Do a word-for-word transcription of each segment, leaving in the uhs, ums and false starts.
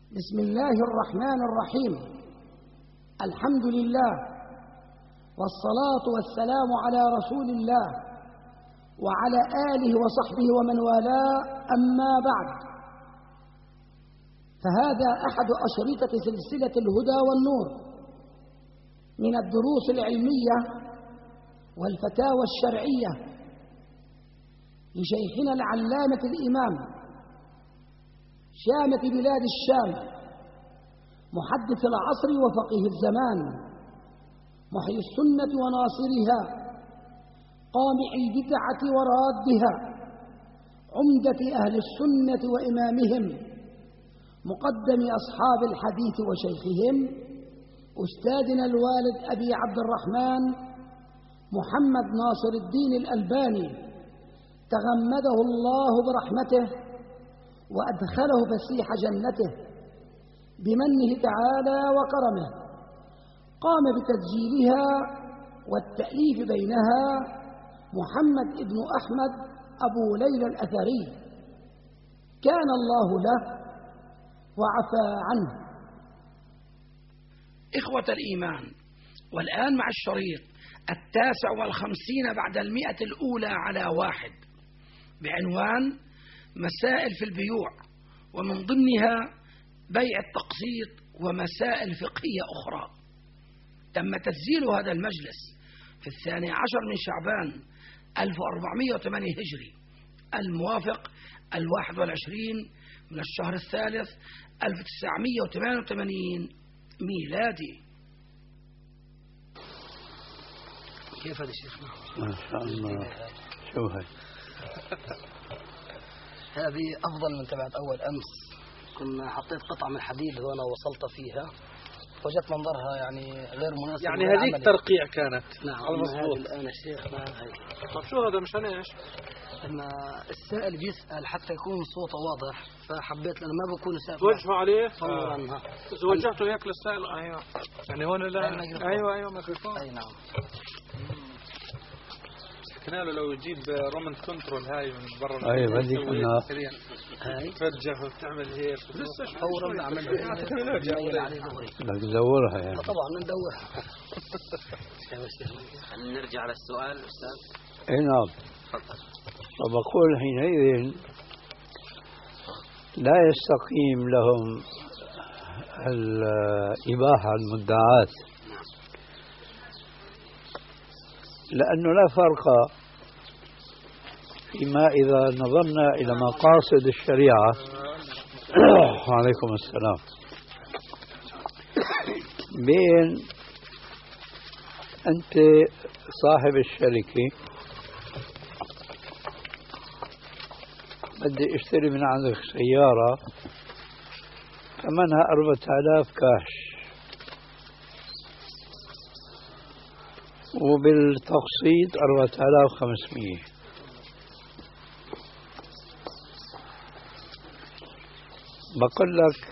بسم الله الرحمن الرحيم. الحمد لله والصلاة والسلام على رسول الله وعلى آله وصحبه ومن والاه، أما بعد، فهذا أحد أشرطة سلسلة الهدى والنور من الدروس العلمية والفتاوى الشرعية لشيخنا العلامة الإمام شامة بلاد الشام، محدث العصر وفقيه الزمان، محيي السنة وناصرها، قامع البدعة ورادها، عمدة أهل السنة وإمامهم، مقدم أصحاب الحديث وشيخهم، أستاذنا الوالد أبي عبد الرحمن محمد ناصر الدين الألباني، تغمده الله برحمته وأدخله فسيح جنته بمنه تعالى وكرمه. قام بتسجيلها والتأليف بينها محمد ابن أحمد أبو ليلى الأثري، كان الله له وعفى عنه. إخوة الإيمان، والآن مع الشريط التاسع والخمسين بعد المئة الأولى على واحد بعنوان مسائل في البيوع، ومن ضمنها بيع التقسيط ومسائل فقهية أخرى. تم تسجيل هذا المجلس في الثاني عشر من شعبان ألف وأربعمائة وثمانية هجري، الموافق الواحد والعشرين من الشهر الثالث ألف وتسعمائة وثمانية وثمانين ميلادي. كيف هذا الشيخ؟ ما شاء الله. شو هاي؟ هذه أفضل من تبعت أول أمس. كنا حطيت قطعة من حديد وأنا وصلت فيها، وجدت منظرها يعني غير مناسب. يعني هذيك ترقيع كانت. نعم. على المظبوط. الآن الشيخ ما هي. طب شو هذا مشان ايش؟ لما السائل بيسأل حتى يكون صوته واضح، فحبيت لأنه ما بكون سائل توجهوا عليه فورا. آه. إذا وجهته هيك للسائل. أيوه يعني هون لا. أيوه أيوه ميكروفون. أي نعم. حكينا له لو يجيب رومان كنترول هاي من برا. أي بدي كنا هاي ترجع وتعمل هيك فورا بعملها عليه دغري. بدك تدورها يعني. طبعا ندورها. هل نرجع على السؤال أستاذ؟ اي نعم. وبقول حينئذ لا يستقيم لهم الإباحة المدعاة، لأنه لا فرق فيما إذا نظرنا إلى مقاصد الشريعة. وعليكم السلام. بين أنت صاحب الشركة بدي اشتري من عندك سيارة ثمنها أربعة آلاف كاش، وبالتقسيط أربعة آلاف وخمسمائة. بقول لك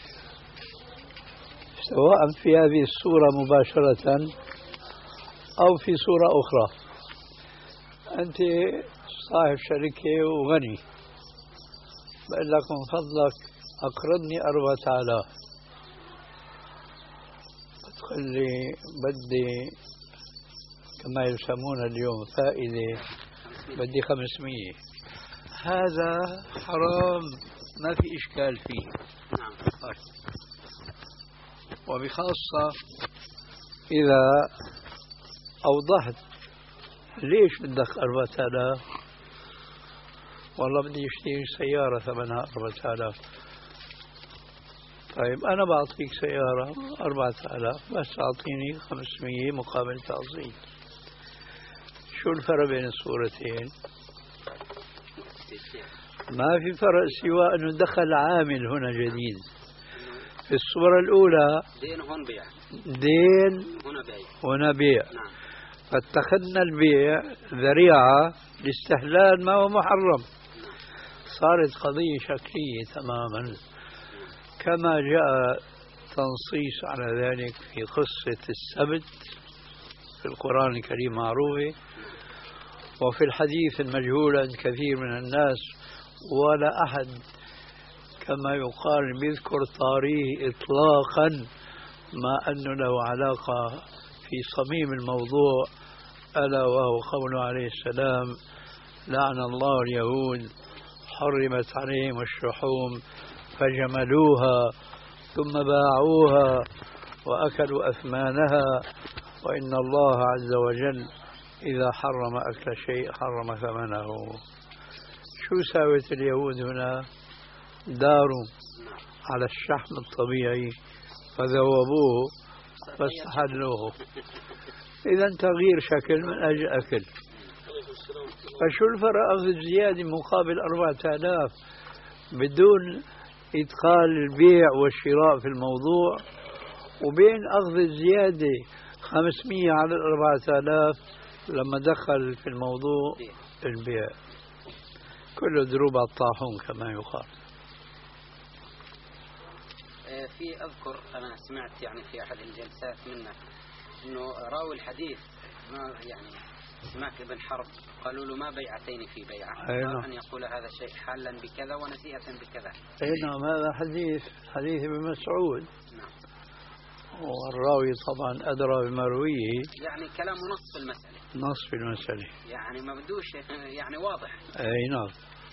سواء في هذه الصورة مباشرة أو في صورة أخرى، أنت صاحب شركة وغني، بقول لك من فضلك أقرضني أربعة آلاف، بتقول لي بدي كما يسمون اليوم فائدة، بدي خمسمائة. هذا حرام، ما في إشكال فيه. نعم. وبخاصة إذا أوضحت ليش بدك أربعة آلاف، والله بدي اشتري سيارة ثمنها أربعة آلاف. طيب أنا بعطيك سيارة أربعة آلاف، بس أعطيني خمسمائة مقابل تقسيط. شو الفرق بين الصورتين؟ ما في فرق سوى أنه دخل عامل هنا جديد. في الصورة الأولى دين هون بيع، دين هنا بيع، هنا بيع. نعم. فاتخذنا البيع ذريعة لاستحلال ما هو محرم. صارت قضية شكلية تماما، كما جاء تنصيص على ذلك في قصة السبت في القرآن الكريم معروفة، وفي الحديث المجهول عند كثير من الناس، ولا أحد كما يقال بيذكر طاريه إطلاقا ما أنه له علاقة في صميم الموضوع، ألا وهو قوله عليه السلام: لعن الله اليهود حرمت عليهم الشحوم فجملوها ثم باعوها وأكلوا أثمانها، وإن الله عز وجل إذا حرم أكل شيء حرم ثمنه. شو ساوت اليهود هنا؟ داروا على الشحم الطبيعي فذوبوه فاستحلوه. إذا تغيير شكل من أجل أكل. فشو الفرق أخذ الزيادة مقابل أربعة آلاف بدون إدخال البيع والشراء في الموضوع، وبين أخذ الزيادة خمسمية على الأربعة آلاف لما دخل في الموضوع البيع؟ كله دروب على الطاحون كما يقال. في أذكر أنا سمعت يعني في أحد الجلسات منه إنه راوي الحديث ما يعني سماك بن حرب قالوا له ما بيعتين في بيعة، أيوة. أن يقول هذا شيء حالا بكذا ونسيئة بكذا. أي نعم، هذا حديث حديث ابن مسعود. نعم. والراوي طبعا أدرى بمرويه، يعني كلامه نص في المسألة، نص في المسألة، يعني ما بدوش يعني واضح. أي نعم.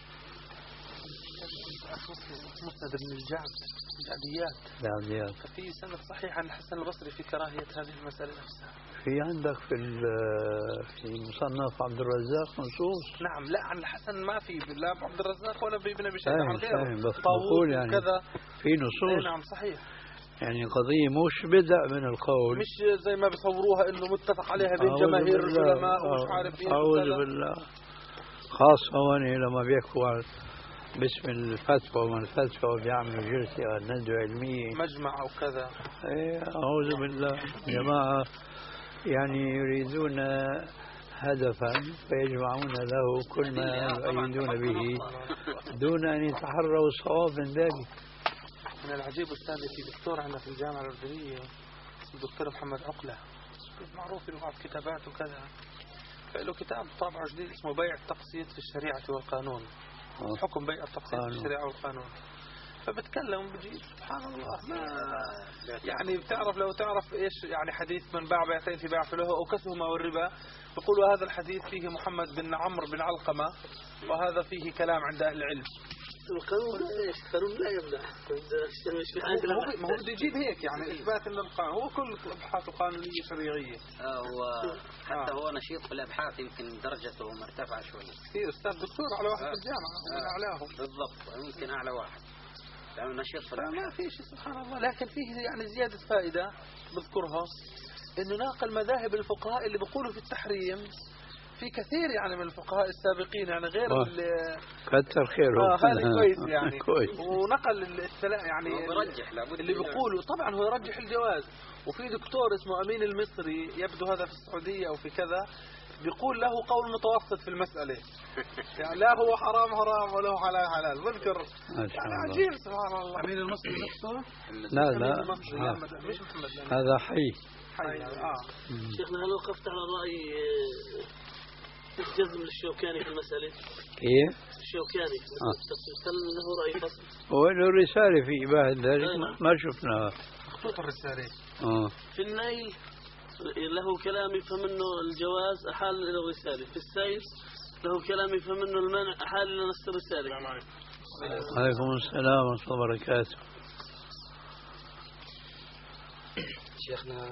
مسند بن الجعد العاديات العاديات في سند صحيح عن الحسن البصري في كراهية هذه المسألة نفسها. في عندك في في مصنف عبد الرزاق نصوص؟ نعم. لا عن الحسن ما في، لا عبد الرزاق ولا بابن أبي شيبة، عن فاهم غيره بس طاووس بقول يعني وكذا في نصوص. نعم صحيح. يعني قضية مش بدع من القول، مش زي ما بيصوروها انه متفق عليها بين جماهير العلماء ومش عارف ايه. أعوذ بالله. خاصة هون لما بيحكوا عن باسم الفتوى ومن الفتوى بيعملوا جلسة ندوة علمية مجمع أو كذا. ايه أعوذ بالله. جماعة يعني يريدون هدفا فيجمعون له كل ما يؤيدون به دون أن يتحروا الصواب من ذلك. من العجيب أستاذي في دكتور عندنا في الجامعة الأردنية الدكتور محمد عقلة، معروف له بعض كتابات وكذا، له كتاب طابع جديد اسمه بيع التقسيط في الشريعة والقانون، حكم بيع التقسيط في الشريعة والقانون. فبتكلم بجي سبحان الله ما يعني بتعرف لو تعرف ايش يعني حديث من باع بيعتين في بيع فله وكسهما والربا، بيقولوا هذا الحديث فيه محمد بن عمرو بن علقمة وهذا فيه كلام عند أهل العلم. القانون ايش؟ القانون لا يمنع. ما هو بده يجيب هيك يعني اثبات ان القانون هو كل الابحاث القانونيه شرعيه. هو حتى هو نشيط في الابحاث، يمكن درجته مرتفعه شوي. كثير استاذ دكتور على واحد في الجامعه من اعلاهم بالضبط، يمكن اعلى واحد لانه نشيط في الابحاث. ما في شيء سبحان الله. لكن فيه يعني زياده فائده بذكرها، انه ناقل مذاهب الفقهاء اللي بيقولوا في التحريم في كثير يعني من الفقهاء السابقين، يعني غير اللي كتر خيره. اه هذا كويس يعني كويس. ونقل السلام يعني برجح لابد اللي بيقولوا طبعا هو يرجح الجواز. وفي دكتور اسمه أمين المصري يبدو هذا في السعودية أو في كذا، بيقول له قول متوسط في المسألة، يعني لا هو حرام حرام ولا هو حلال حلال. بذكر يعني عجيب سبحان الله. أمين المصري نفسه؟ لا لا مش محمد، هذا حي حي. اه شيخنا هل وقفت على رأي الجزم الشوكاني في المسألة؟ كيف؟ الشوكاني هل له رأي فصل؟ هو له رسالة في إباحة ذلك ما شفناها. خطوط الرسالة اه في النيل له كلام يفهم منه الجواز أحال إلى الرسالة، في السيل له كلام يفهم منه المنع أحال إلى نص الرسالة. عليكم السلام ورحمة الله وبركاته. شيخنا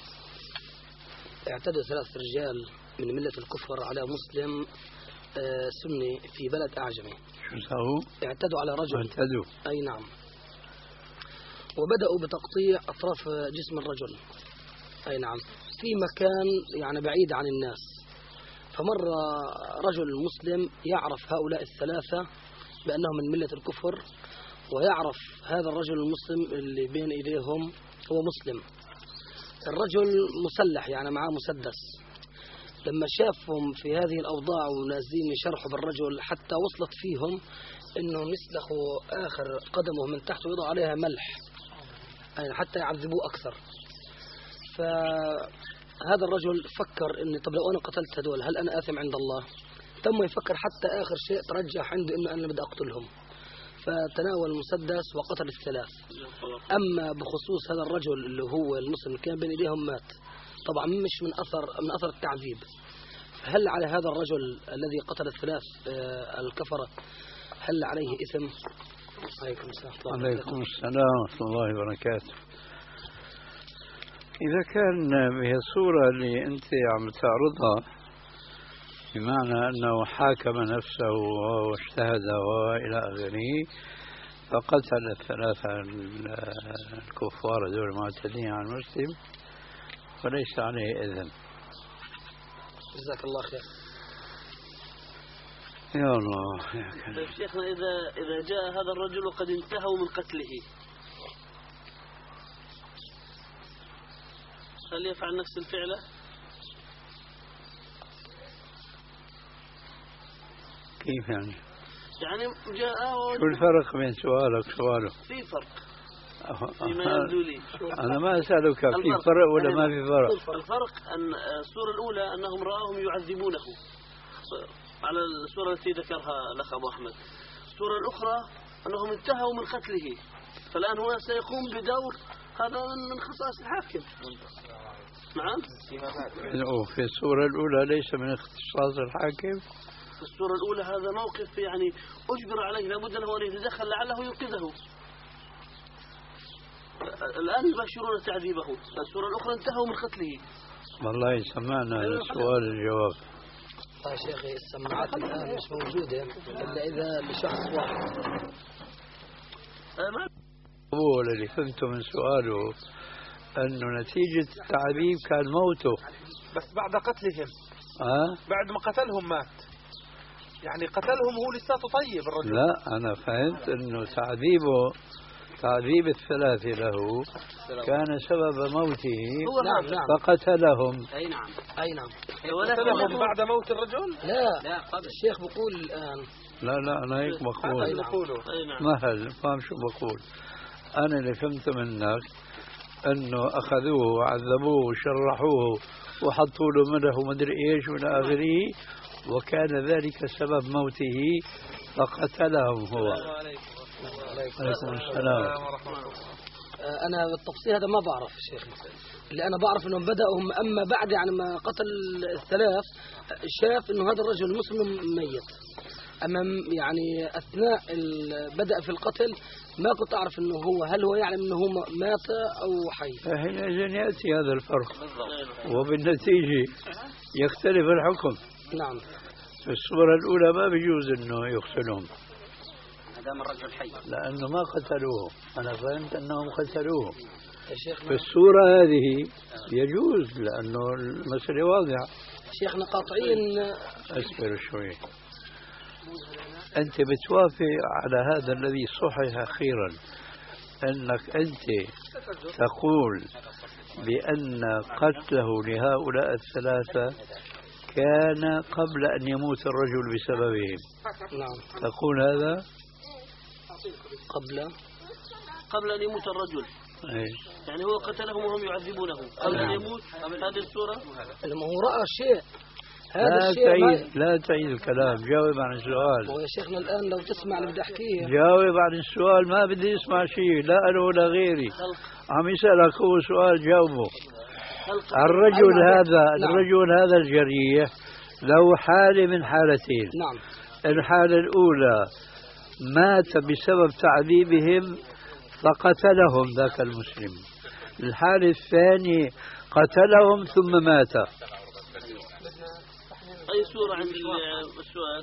اعتدى ثلاث رجال من ملة الكفر على مسلم سني في بلد أعجمي. شو سووا؟ اعتدوا على رجل. اعتدوا. أي نعم. وبدأوا بتقطيع أطراف جسم الرجل. أي نعم. في مكان يعني بعيد عن الناس. فمر رجل مسلم يعرف هؤلاء الثلاثة بأنهم من ملة الكفر، ويعرف هذا الرجل المسلم اللي بين إيديهم هو مسلم. الرجل مسلح يعني معاه مسدس. لما شافهم في هذه الأوضاع ونازلين يشرحوا بالرجل حتى وصلت فيهم إنهم يسلخوا آخر قدمه من تحت ويضعوا عليها ملح يعني حتى يعذبوه أكثر. فهذا الرجل فكر إن طب لو أنا قتلت هذول هل أنا آثم عند الله؟ تم يفكر حتى آخر شيء ترجح عنده إنه أنا بدي أقتلهم. فتناول المسدس وقتل الثلاث. أما بخصوص هذا الرجل اللي هو المسلم كان بين إيديهم مات، طبعا مش من أثر من أثر التعذيب، هل على هذا الرجل الذي قتل الثلاث الكفرة هل عليه إثم؟ عليكم السلام. عليكم السلام ورحمة الله وبركاته. إذا كان بهالصورة اللي أنت عم تعرضها، بمعنى أنه حاكم نفسه واجتهد وإلى آخره فقتل الثلاثة الكفار دول المعتدين على المسلم وليس عليه إذن. جزاك الله خير. يا الله يا كريم. طيب شيخنا، إذا إذا جاء هذا الرجل وقد انتهوا من قتله، هل يفعل نفس الفعلة؟ كيف يعني؟ يعني جاء شو الفرق بين سؤالك وسؤاله؟ في فرق فيما يبدو لي. أنا ما أسألك في فرق ولا ما في فرق؟ الفرق أن الصورة الأولى أنهم رأوهم يعذبونه على الصورة التي ذكرها الأخ أبو أحمد. الصورة الأخرى أنهم انتهوا من قتله، فالآن هو سيقوم بدور هذا من خصائص الحاكم. نعم. في الصورة الأولى ليس من اختصاص الحاكم. في الصورة الأولى هذا موقف يعني أجبر عليه، لابد له أن يتدخل لعله ينقذه. الآن يباشرون تعذيبه. الصورة الأخرى انتهوا من قتله. والله سمعنا السؤال الجواب. طيب شيخي، السماعات الآن مش موجودة إلا إذا لشخص واحد. هو اللي فهمته من سؤاله أنه نتيجة التعذيب كان موته، بس بعد قتلهم. أه؟ بعد ما قتلهم مات، يعني قتلهم هو لساته طيب الرجل. لا أنا فهمت أنه تعذيبه تعذيب الثلاثة له كان سبب موته. نعم نعم. فقتلهم. أي نعم. أي نعم. قتلهم بعد موت الرجل. لا لا قبل. الشيخ بقول الآن. لا لا أنا هيك بقول. أي نعم. مهل فاهم شو بقول. أنا اللي فهمت منك أنه أخذوه وعذبوه وشرحوه وحطوا له مده ومدري إيش وإلى آخره، وكان ذلك سبب موته فقتلهم هو. عليكم السلام. أنا بالتفصيل هذا ما بعرف شيخ، اللي أنا بعرف أنهم بدأوا، أما بعد يعني ما قتل الثلاث شاف أنه هذا الرجل المسلم ميت، أما يعني أثناء بدأ في القتل ما كنت أعرف أنه هو هل هو يعلم أنه مات أو حي. حينئذ يأتي هذا الفرق وبالنتيجة يختلف الحكم. نعم. في الصورة الأولى ما بيجوز أنه يقتلهم دام الرجل حي، لأنه ما قتلوه. أنا فهمت أنهم قتلوه. شيخنا في الصورة هذه يجوز لأنه المسألة واضحة. شيخنا قاطعين. أصبر شوي. أنت بتوافق على هذا الذي صحح أخيرا أنك أنت تقول بأن قتله لهؤلاء الثلاثة كان قبل أن يموت الرجل بسببهم. نعم. تقول هذا قبل قبل أن يموت الرجل. أي. يعني هو قتلهم وهم يعذبونه قبل أن يموت. هذه الصورة لما هو رأى شيء. هذا لا الشيء تعيد لا تعيد الكلام، جاوب عن السؤال. هو يا شيخنا الآن لو تسمع اللي بدي أحكيه. جاوب عن السؤال، ما بدي اسمع شيء لا أنا ولا غيري. عم يسألك هو سؤال جاوبه. الرجل هذا نعم. الرجل هذا الجريح له حالة من حالتين. نعم. الحالة الأولى مات بسبب تعذيبهم فقتلهم ذاك المسلم. الحالة الثانية قتلهم ثم مات. أي صورة عند السؤال؟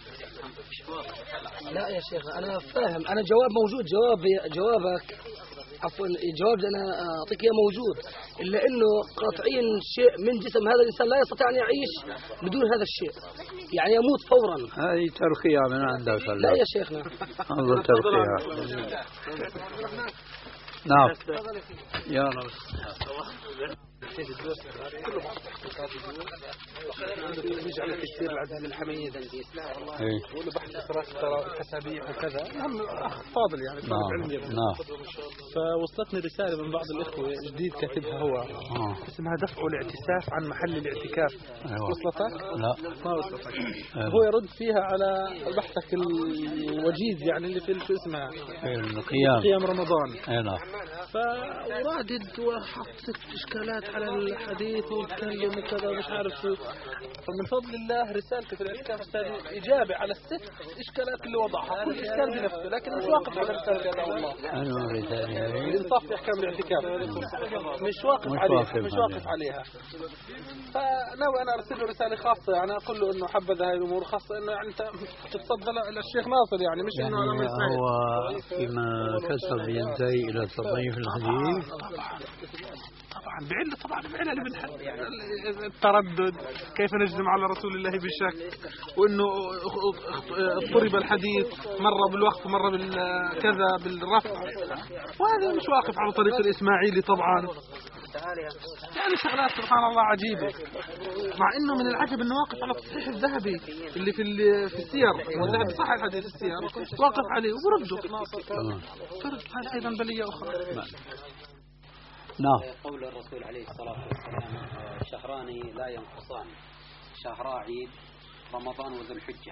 لا يا شيخ أنا فاهم، أنا جواب موجود، جواب جوابك عفوا الجواب اللي أنا أعطيك إياه موجود، إلا إنه قاطعين شيء من جسم هذا الإنسان لا يستطيع أن يعيش بدون هذا الشيء، يعني يموت فورا. هذه ترقية من عندك. لا يا شيخنا هذا ترقية. نعم يا رب. يجي على تفسير العزيز الحميد يقول بحث إسراء التسابيح وكذا. هم أخ فاضل يعني طالب علم نعم. فوصلتني رسالة من بعض الإخوة جديد كاتبها هو آه. اسمها دفع الاعتساف عن محل الاعتكاف. أيوة. وصلتك؟ لا ما وصلتك. أيوة. هو يرد فيها على بحثك الوجيز يعني اللي في شو اسمها القيام قيام رمضان. أي نعم. فورادد وحط ست إشكالات على الحديث ويتكلم وكذا ومش عارف شو. فمن فضل الله رسالته في الاعتكاف أستاذ إجابة على الست إشكالات اللي وضعها، كل إشكال بنفسه، لكن مش واقف على رسالة هذا والله. أنا رسالة الإنصاف في أحكام الاعتكاف مش واقف مش عليها واقف مش واقف عليها. فناوي أنا أرسل له رسالة خاصة يعني أقول له إنه حبذا هاي الأمور، خاصة إنه يعني أنت تتصدى للشيخ ناصر يعني مش إنه أنا يعني من هو فيما كسب ينتهي إلى تضعيف الحديث. طبعا بعلة طبعا بعلة بالحد يعني التردد، كيف نجزم على رسول الله بالشك، وإنه اضطرب الحديث مرة بالوقف ومرة بالكذا بالرفع، وهذا مش واقف على طريق الإسماعيلي طبعا. يعني شغلات سبحان الله عجيبة، مع إنه من العجب إنه واقف على تصحيح الذهبي اللي في في السير، والذهبي صحيح حديث السير واقف عليه وبرده. فرد هذا أيضا بلية أخرى. نعم. قول الرسول عليه الصلاة والسلام شهران لا ينقصان، شهر عيد رمضان وذو الحجة.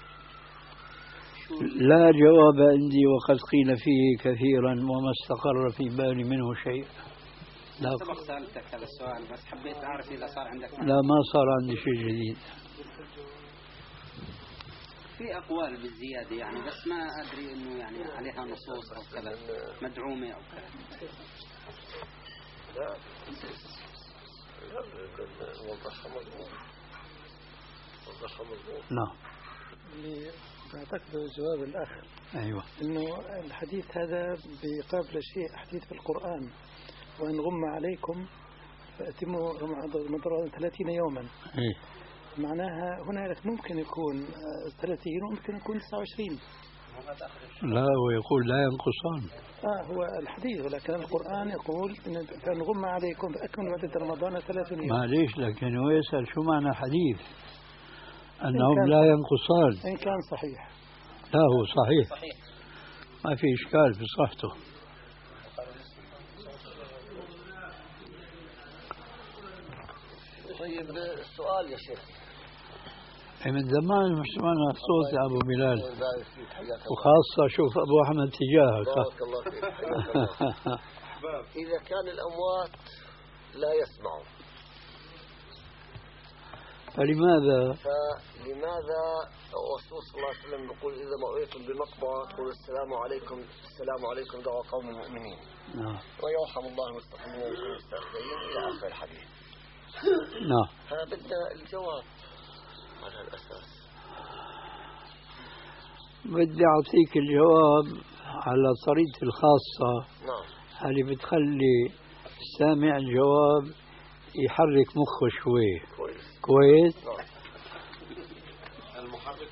لا جواب عندي وقد قيل فيه كثيرا وما استقر في بالي منه شيء. لا سألتك هذا السؤال بس حبيت أعرف إذا صار عندك. لا ما صار عندي شيء جديد. في أقوال بالزيادة يعني بس ما أدري إنه يعني عليها نصوص أو كذا مدعومة أو كذا. نعم. اللي أعتقد الجواب الآخر أيوة إنه الحديث هذا بقابل شيء حديث في القرآن، وإن غم عليكم فأتموا رمضان ثلاثين يوما. إيه؟ معناها هنا ممكن يكون ثلاثين وممكن يكون تسعة وعشرين. لا هو يقول لا ينقصان. آه هو الحديث، ولكن القرآن يقول إن فإن غم عليكم فأكملوا عدة رمضان ثلاثين يوما. معليش لكن هو يسأل شو معنى حديث أنهم لا ينقصان. إن كان صحيح. لا هو صحيح, صحيح. ما في إشكال في صحته. طيب السؤال يا شيخ من زمان مش سمعنا صوت يا أبو بلال، وخاصة شوف أبو أحمد تجاهك. بارك الله فيك. إذا كان الأموات لا يسمعوا فلماذا؟ فلماذا الرسول صلى الله عليه وسلم يقول إذا مريتم بمقبرة قولوا السلام عليكم السلام عليكم دعوة قوم المؤمنين. نعم. ويرحم الله المستقيمين والمستغفرين إلى آخر الحديث. نعم. فبدنا الجواب على الأساس. بدي أعطيك الجواب على طريقتي الخاصة. نعم. اللي بتخلي سامع الجواب يحرك مخه شوي. كويس. كويس. نعم. المحرك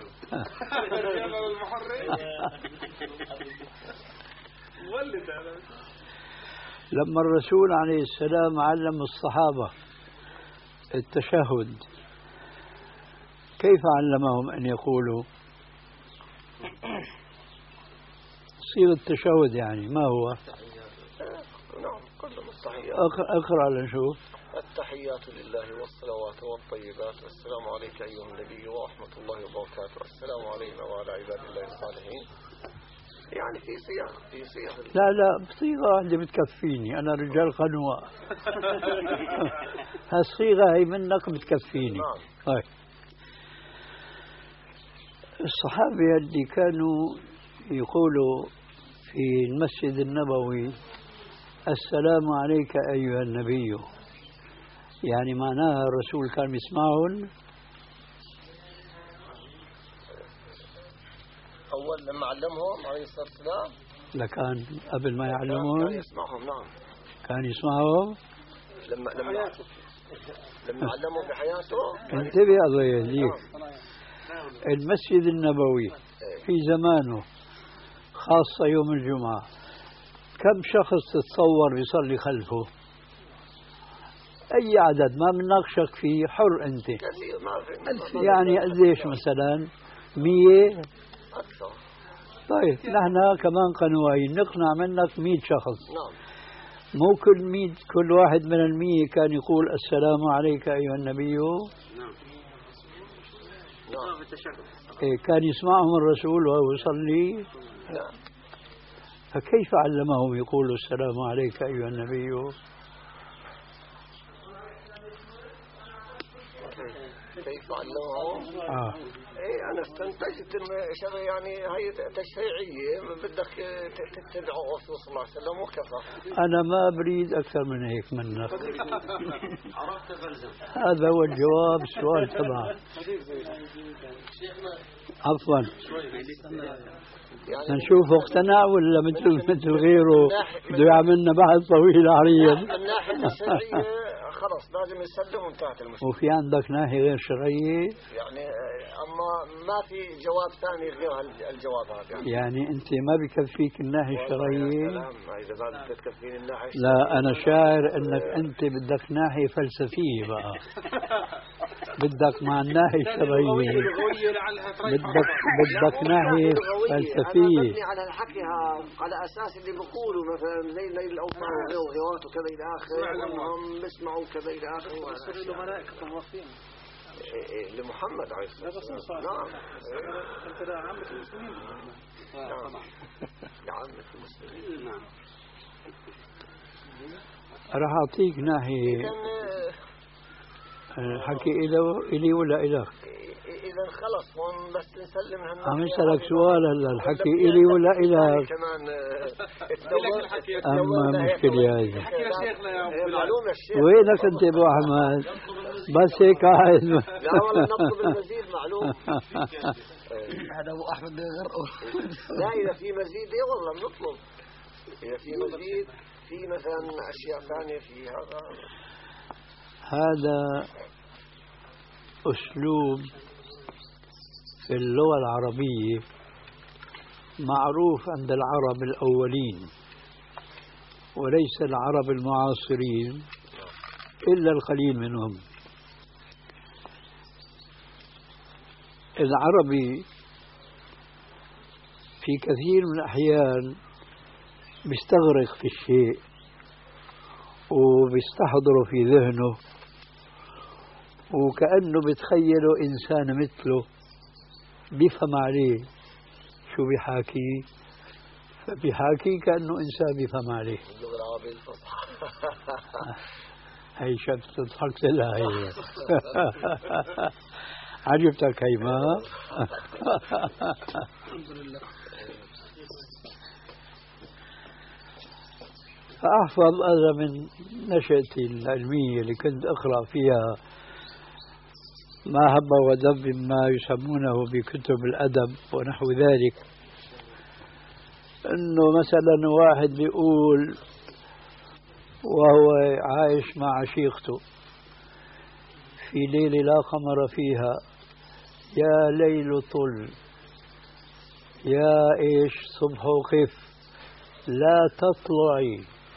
لما الرسول عليه السلام علم الصحابة التشهد كيف علمهم أن يقولوا؟ صيغة التشهد يعني ما هو؟ نعم كلهم التحيات. أقرأ لنشوف. التحيات لله والصلوات والطيبات والسلام عليك أيها النبي ورحمة الله وبركاته السلام علينا وعلى عباد الله الصالحين. يعني في صيغ في صيغ لا لا بصيغة اللي بتكفيني أنا رجال قنوة. هالصيغة هي منك بتكفيني. نعم. طيب الصحابة اللي كانوا يقولوا في المسجد النبوي السلام عليك أيها النبي، يعني معناها الرسول كان يسمعهم أول لما علمهم عليه الصلاة والسلام. لكان قبل ما يعلمهم كان يسمعهم. نعم كان يسمعهم لما لما لما علمهم بحياته. انتبه الله يهديك. المسجد النبوي في زمانه خاصة يوم الجمعة كم شخص تتصور يصلي خلفه؟ أي عدد ما بنناقشك فيه، حر أنت. كثير ما في. يعني قديش مثلا؟ مية أكثر. طيب نحن كمان قنوين نقنع منك مية شخص. نعم. مو كل مية كل واحد من المية كان يقول السلام عليك أيها النبي. نعم. نعم. إيه كان يسمعهم الرسول وهو يصلي. نعم. فكيف علمهم يقولوا السلام عليك أيها النبي؟ كيف علمهم؟ آه. ايه انا استنتجت ان شغله يعني هي تشريعيه بدك تتبع الرسول صلى الله عليه وسلم وكفى. انا ما بريد اكثر من هيك منك. عرفت فلزم. هذا هو الجواب السؤال تبعك. عفوا يعني نشوفه اقتنع ولا مثل مثل غيره بده يعملنا بحث طويل عريض. من الناحيه الشرعيه خلص لازم يسلم وانتهت المشكله. وفي عندك ناحيه غير شرعيه؟ يعني اما ما في جواب ثاني غير الجواب هذا. يعني, يعني انت ما بكفيك الناحيه الشرعيه؟ اذا بدك تكفيني الناحيه الشرعيه. لا انا شاعر انك انت بدك ناحيه فلسفيه بقى. بدك مع الناحيه الشرعيه بدك بدك ناحيه فلسفيه. انا ببني على الحكي على اساس اللي بيقولوا مثلا زي نيل الاوطان وغيره وغيرات وكذا الى اخره وانهم بيسمعوا كذا الى اخره. يصير له ملائكه موافقين لمحمد عليه الصلاه والسلام. نعم. انت عامه المسلمين. نعم. لعامه المسلمين. نعم. راح اعطيك ناحيه الحكي إله إلي ولا إله؟ إذا خلص هون بس نسلم هالناحية. عم اسألك سؤال هلا، الحكي إلي ولا إله؟ كمان أما مشكلة هذه. معلومة الشيخ. وينك أنت أبو أحمد؟ بس هيك قاعد. لا والله نطلب المزيد معلوم. هذا أبو أحمد غرقه. لا إذا في مزيد إيه والله بنطلب. إذا في مزيد في مثلا أشياء ثانية في هذا. هذا أسلوب في اللغة العربية معروف عند العرب الأولين وليس العرب المعاصرين إلا القليل منهم. العربي في كثير من الأحيان بيستغرق في الشيء وبيستحضره في ذهنه وكأنه بتخيله إنسان مثله بيفهم عليه شو بيحاكي فبيحاكي كأنه إنسان بيفهم عليه. اللغة العربية الفصحى. هي شفت تضحك لها هي. عجبتك هي ما؟ الحمد لله. فأحفظ هذا من نشأتي العلمية اللي كنت أقرأ فيها ما هب ودب ما يسمونه بكتب الأدب ونحو ذلك، إنه مثلا واحد بيقول وهو عايش مع عشيقته في ليلة لا قمر فيها يا ليل طل يا إيش صبح وقف لا تطلعي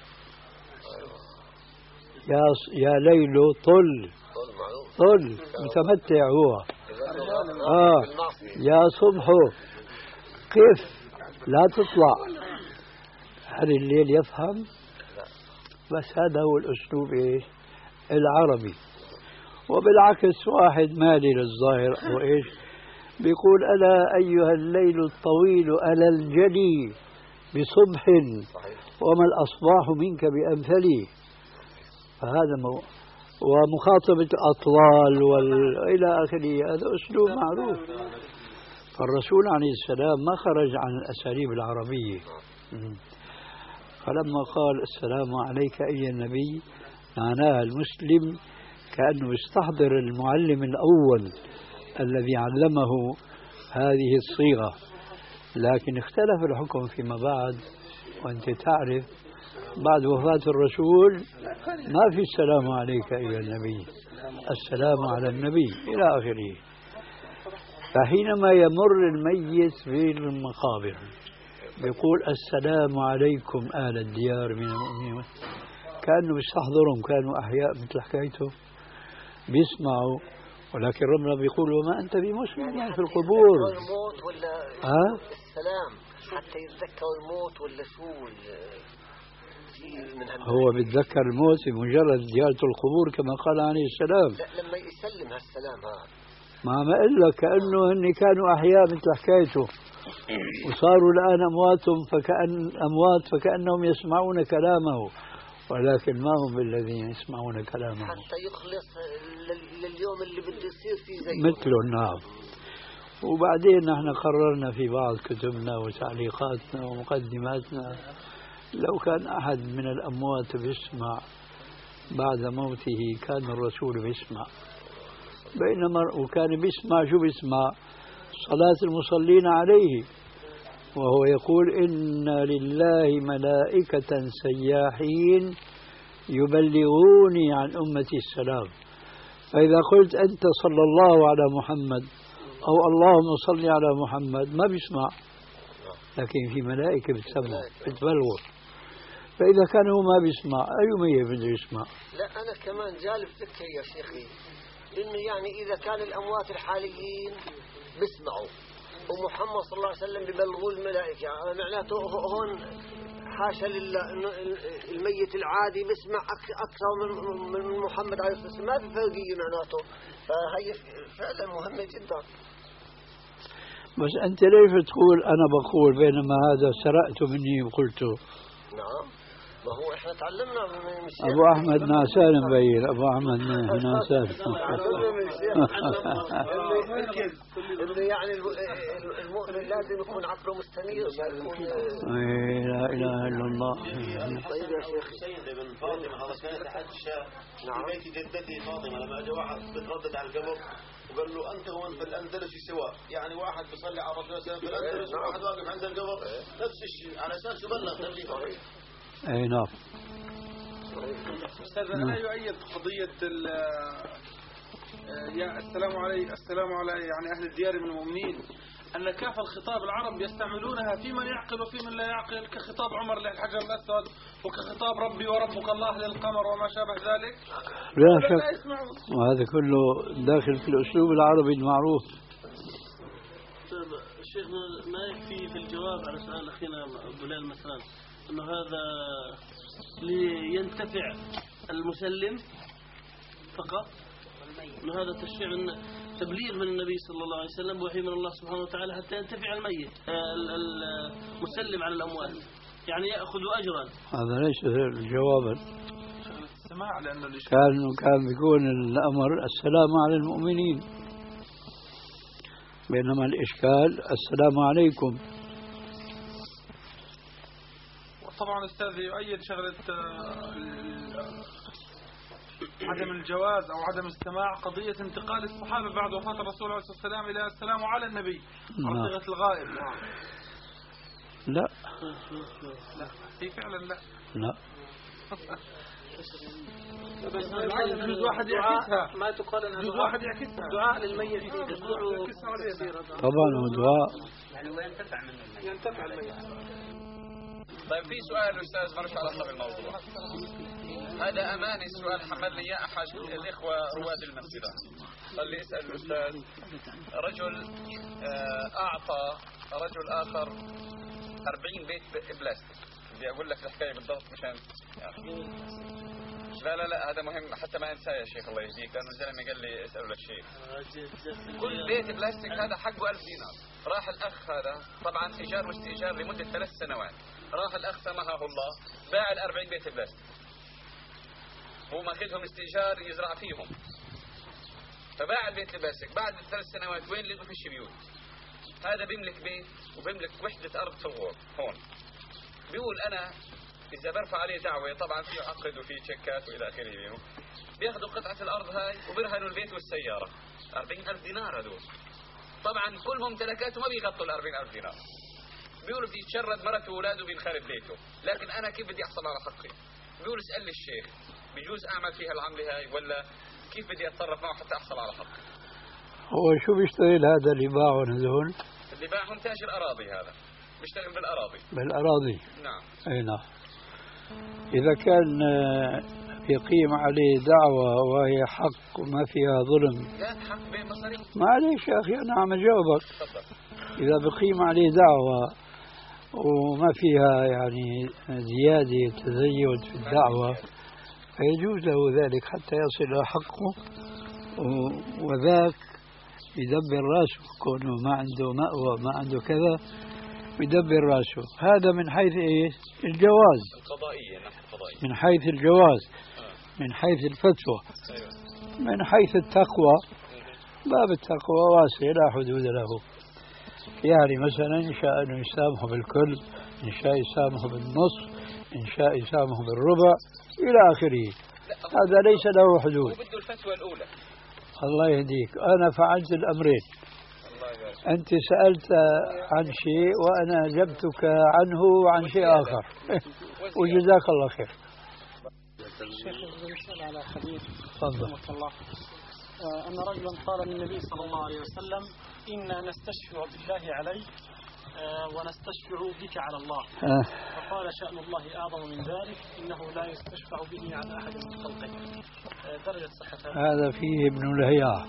يا يا ليل طل طل متمتع هو آه يا صبح قف لا تطلع. هل الليل يفهم؟ بس هذا هو الأسلوب إيش العربي. وبالعكس واحد مالي للظاهر أو إيش بيقول ألا أيها الليل الطويل ألا الجلي بصبح وما الأصباح منك بأمثلي. فهذا مو ومخاطبة الأطلال وإلى آخره هذا أسلوب معروف. فالرسول عليه السلام ما خرج عن الأساليب العربية. فلما قال السلام عليك أيها النبي معناها المسلم كأنه يستحضر المعلم الأول الذي علمه هذه الصيغة. لكن اختلف الحكم فيما بعد وأنت تعرف بعد وفاة الرسول ما في السلام عليك أيها النبي، السلام على النبي إلى آخره. فحينما يمر الميت في المقابر بيقول السلام عليكم آل الديار من المؤمنين كأنه بيستحضرهم كانوا أحياء مثل حكايته بيسمعوا، ولكن ربنا بيقول وما أنت بمسلم يعني في القبور. الموت ولا ها؟ السلام حتى يتذكروا الموت ولا شو؟ هو بيتذكر الموت بمجرد زيارة القبور كما قال عليه السلام. لا لما يسلم هالسلام هذا ما ما أقول لك كأنه هن كانوا أحياء مثل حكايته وصاروا الآن أمواتهم فكأن أموات فكأنهم يسمعون كلامه، ولكن ما هم بالذين يسمعون كلامه حتى يخلص لليوم اللي بده يصير فيه زي مثله. نعم. وبعدين نحن قررنا في بعض كتبنا وتعليقاتنا ومقدماتنا لو كان أحد من الأموات بيسمع بعد موته كان الرسول بيسمع، بينما وكان بيسمع شو بيسمع؟ صلاة المصلين عليه، وهو يقول إن لله ملائكة سياحين يبلغوني عن أمتي السلام. فإذا قلت أنت صلى الله على محمد أو اللهم صل على محمد ما بيسمع، لكن في ملائكة بتسمع بتبلغ. فإذا كان هو ما بيسمع أي مية بده يسمع؟ لا أنا كمان جالب فكر يا شيخي إنه يعني إذا كان الأموات الحاليين بيسمعوا ومحمد صلى الله عليه وسلم ببلغوا الملائكة، معناته هون حاشا لله إنه الميت العادي بيسمع أكثر من من محمد عليه الصلاة والسلام، ما في فرقية معناته. فهي فعلا مهمة جدا. بس أنت ليش تقول أنا بقول بينما هذا سرقت مني وقلته؟ نعم ما هو احنا تعلمنا من الشيخ أبو أحمد ناسان مبين. أبو أحمد ناسان إنه يعني المؤمن لازم يكون عقله مستنير ما يكون. لا إله إلا الله. طيب يا شيخ سيد ابن فاطمة هذا كان أحد الشاب في بيت جدتي فاطمة لما أجى واحد بتردد على القبر وقال له أنت هون في الأندلس سواء، يعني واحد بيصلي على الرسول صلى الله عليه وسلم في الأندلس وواحد واقف عند القبر نفس الشيء على أساس يبلغ تبليغ. أي نعم. أستاذ أنا يؤيد قضية يا السلام علي السلام على يعني أهل الديار من المؤمنين، أن كاف الخطاب العرب يستعملونها في من يعقل وفي من لا يعقل، كخطاب عمر للحجر الأسود وكخطاب ربي وربك الله للقمر وما شابه ذلك. لا شك، وهذا كله داخل في الأسلوب العربي المعروف. الشيخ ما يكفي في الجواب على سؤال أخينا بلال مثلا أنه هذا لينتفع المسلم فقط، أنه هذا تشريع من تبليغ من النبي صلى الله عليه وسلم وحي من الله سبحانه وتعالى حتى ينتفع الميت المسلم على الأموات، يعني يأخذ أجرا. هذا ليس جوابا. السماع لأنه كان كان بيكون الأمر السلام على المؤمنين، بينما الإشكال السلام عليكم. طبعا أستاذ يؤيد شغلة عدم الجواز أو عدم السماع قضية انتقال الصحابة بعد وفاة الرسول عليه الصلاة والسلام إلى السلام على النبي على صيغة الغائب. لا لا في فعلا لا لا يجوز واحد يعكسها، ما تقال انها يجوز واحد يعكسها دعاء للميت طبعا هو دعاء يعني وينتفع منه الميت. ينتفع الميت. طيب في سؤال أستاذ مرش على حسب الموضوع هذا أماني، السؤال حملني إياه أحد الإخوة رواد المسجد. قال لي اسأل الأستاذ، رجل أعطى رجل آخر أربعين بيت بلاستيك. بدي أقول لك الحكاية بالضبط مشان يعني. لا لا لا هذا مهم حتى ما انساه يا شيخ الله يهديك، لأنه الزلمة قال لي اسأله لك شيء. كل بيت بلاستيك هذا حقه ألف دينار. راح الأخ هذا طبعا إيجار واستئجار لمدة ثلاث سنوات، راح الأخ سمحه الله باع الأربعين بيت بلاستيك، هو ماخذهم استئجار يزرع فيهم، فباع البيت البلاستيك. بعد الثلاث سنوات وين لقوا فيش بيوت، هذا بيملك بيت وبيملك وحدة أرض صغور هون. بيقول أنا إذا برفع عليه دعوة طبعا في عقد وفي تشيكات وإلى آخره، بياخذوا قطعة الأرض هاي وبرهنوا البيت والسيارة أربعين ألف دينار هذول. طبعا كل ممتلكاته ما بيغطوا الأربعين ألف دينار. بيقولوا بدي يتشرد مرته وأولاده بينخرب بيته، لكن أنا كيف بدي أحصل على حقي؟ بيقول اسأل لي الشيخ بيجوز أعمل فيها العملة هاي ولا كيف بدي أتصرف معه حتى أحصل على حقي؟ هو شو بيشتغل هذا اللي باعهم هذول؟ اللي باعهم تاجر أراضي، هذا بيشتغل بالأراضي. بالأراضي. نعم. أي نعم. إذا كان يقيم عليه دعوة وهي حق وما فيها ظلم معليش يا أخي أنا عم أجاوبك. إذا بقيم عليه دعوة وما فيها يعني زيادة تزيد في الدعوة فيجوز له ذلك حتى يصل إلى حقه، وذاك يدبر راسه كونه ما عنده مأوى ما عنده كذا يدبر راسه. هذا من حيث إيه الجواز القضائية، من حيث الجواز، من حيث الفتوى. من حيث التقوى باب التقوى واسع لا حدود له. يعني مثلا إن شاء أنه يسامحه بالكل، إن شاء يسامحه بالنصف، إن شاء يسامحه بالربع إلى آخره. هذا ليس له حدود. وبده الفتوى الأولى. الله يهديك. أنا فعلت الأمرين. أنت سألت عن شيء وأنا أجبتك عنه وعن شيء آخر. وجزاك الله خير. الشيخ يسأل على حديث تفضل. الله أن رجلا قال للنبي صلى الله عليه وسلم إنا نستشفع بالله عليك ونستشفع بك على الله. آه. فقال شأن الله أعظم من ذلك إنه لا يستشفع به على أحد من خلقه. درجة صحة هذا فيه ابن لهيعة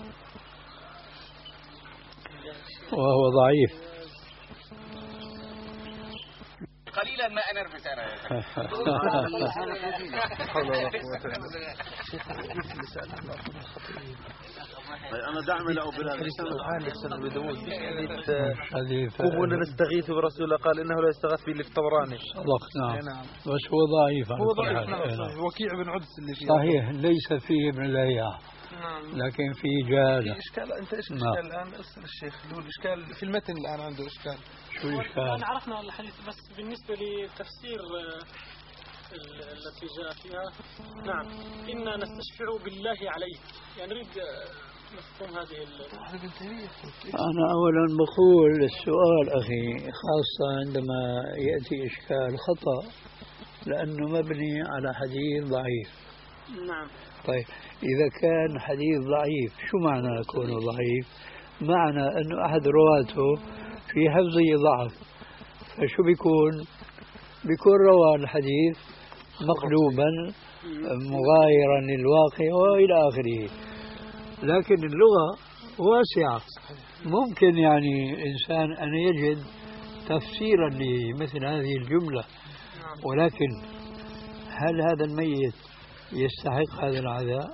وهو ضعيف. قليلا ما أنرفز أنا. أنا دعم له حديث قوموا نستغيث برسول الله قال إنه لا يستغاث به إلا في الطبراني. نعم. بس هو ضعيف. هو ضعيف. نعم. وكيع بن عدس اللي فيه. صحيح ليس فيه ابن لهيعة. نعم. لكن فيه جهالة. في إشكال. أنت إيش الإشكال الآن؟ اسأل الشيخ. له الإشكال في المتن الآن عنده إشكال. شو الإشكال؟ الآن عرفنا الحديث بس بالنسبة لتفسير التي جاء فيها. نعم إنا نستشفع بالله عليك، يعني نريد مفهوم هذه. أنا أولا بقول السؤال أخي خاصة عندما يأتي إشكال خطأ لأنه مبني على حديث ضعيف. نعم. طيب إذا كان حديث ضعيف شو معنى كونه ضعيف؟ معنى أنه أحد رواته في حفظه ضعف، فشو بيكون؟ بيكون روى الحديث مقلوبا مغايرا للواقع وإلى آخره. لكن اللغة واسعة، ممكن يعني الإنسان أن يجد تفسيرا لمثل هذه الجملة، ولكن هل هذا الميت يستحق هذا العذاب؟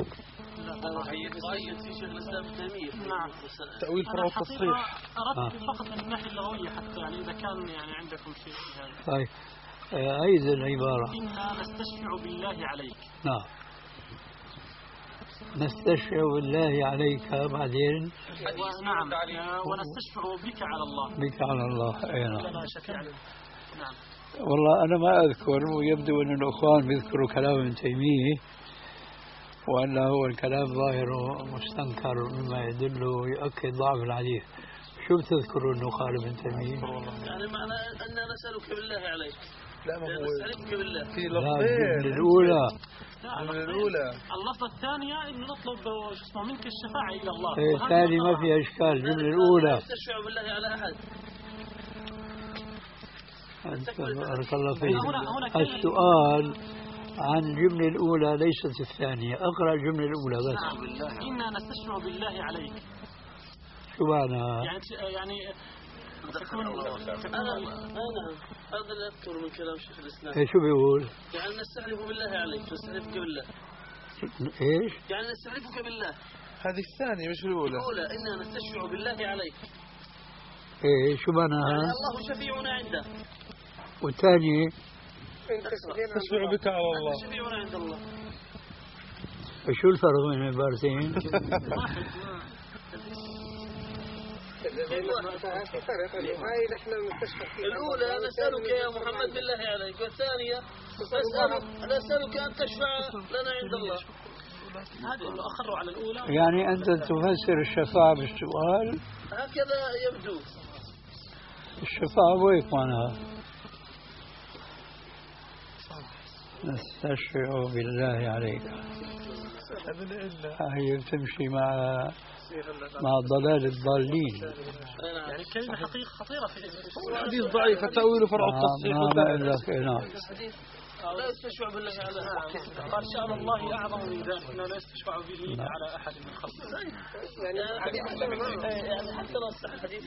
نعم. تأويل فرع التصحيح. أردت فقط من الناحية اللغوية حتى يعني إذا كان يعني عندكم شيء يعني. طيب أيضا العبارة إنا نستشفع بالله عليك. نعم نستشفع بالله عليك بعدين. نعم ونستشفع بك على الله. بك على الله. أي نعم. نعم. والله أنا ما أذكر، ويبدو أن الأخوان بيذكروا كلام ابن تيمية وأنه هو الكلام ظاهره مستنكر مما يدل يؤكد ضعف الحديث. شو بتذكروا أنه قال ابن تيمية؟ يعني معنى أن نسألك بالله عليك. لا ما هو نسألك بالله. في لفظين. الأولى. الأولى. اللفظة الثانية إنه نطلب اسمه منك الشفاعة إلى الله. إيه الثاني ما فيها إشكال. الجملة الأولى. نستشفع بالله على أحد. بارك الله فيك. السؤال عن الجملة الأولى ليست الثانية. أقرأ الجملة الأولى بس. نعم. إنا نستشفع بالله عليك. شو معنى؟ يعني يعني تكون أنا أنا هذا اللي أذكر من كلام شيخ الإسلام. إيه شو بيقول؟ يعني نستحلف بالله عليك، نستحلفك بالله. إيش؟ يعني نستحلفك بالله. هذه الثانية مش الأولى. الأولى إنا نستشفع بالله عليك. إيه شو معناها؟ يعني الله شفيعنا عنده. والثانية؟ نستشفع بك على الله. شفيعنا عند الله. شو الفرق بين العبارتين؟ الأولى نسألك يا محمد بالله عليك، والثانية نسألك نسألك أن تشفع لنا عند الله. هذا اللي أخروا على الأولى. يعني أنت تفسر الشفاعة بالسؤال؟ هكذا يبدو. الشفاعة ويك معناها؟ نستشفع بالله عليك. هي بتمشي مع مع ضلال الضالين. يعني كلمة حقيقة خطيرة في حديث ضعيف تأويله فرع التصحيح. ما ما لك نعم. لا يستشفع بالله على نعم. قال شأن الله أعظم من ذلك أنه لا يستشفع به على أحد من خلقه. يعني يعني حتى لو صح الحديث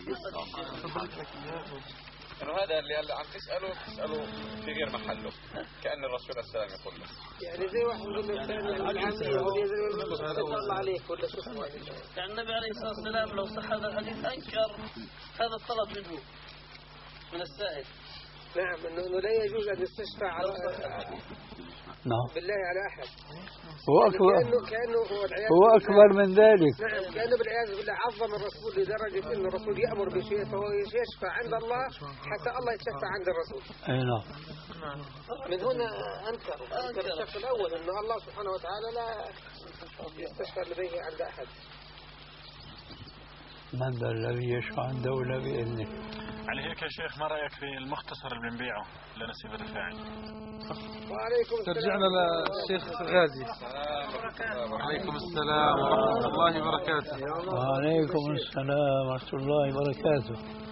إنه هذا اللي هلا عم تسأله تسأله في غير محله، كأن الرسول السلام يقول له. يعني زي واحد يقول له العامي الله عليك ولا شو اسمه. يعني النبي عليه الصلاة والسلام لو صح هذا الحديث أنكر هذا الطلب منه من السائل. نعم انه لا يجوز ان يستشفع على نعم بالله على احد. هو أكبر كأنه كأنه هو, هو أكبر من ذلك. نعم كأنه بالعياذ بالله عظم الرسول لدرجة أن الرسول يأمر بشيء فهو يشفع عند الله حتى الله يتشفع عند الرسول. أي نعم. من هنا أنكر أنكر الشخص الأول أن الله سبحانه وتعالى لا يستشفع لديه عند أحد. من ذا الذي يشفع عنده إلا بإذنه. على هيك يا شيخ ما رأيك في المختصر اللي بنبيعه لنسيب الرفاعي؟ وعليكم السلام. ترجعنا للشيخ غازي. وعليكم السلام ورحمة الله وبركاته. وعليكم السلام ورحمة الله وبركاته.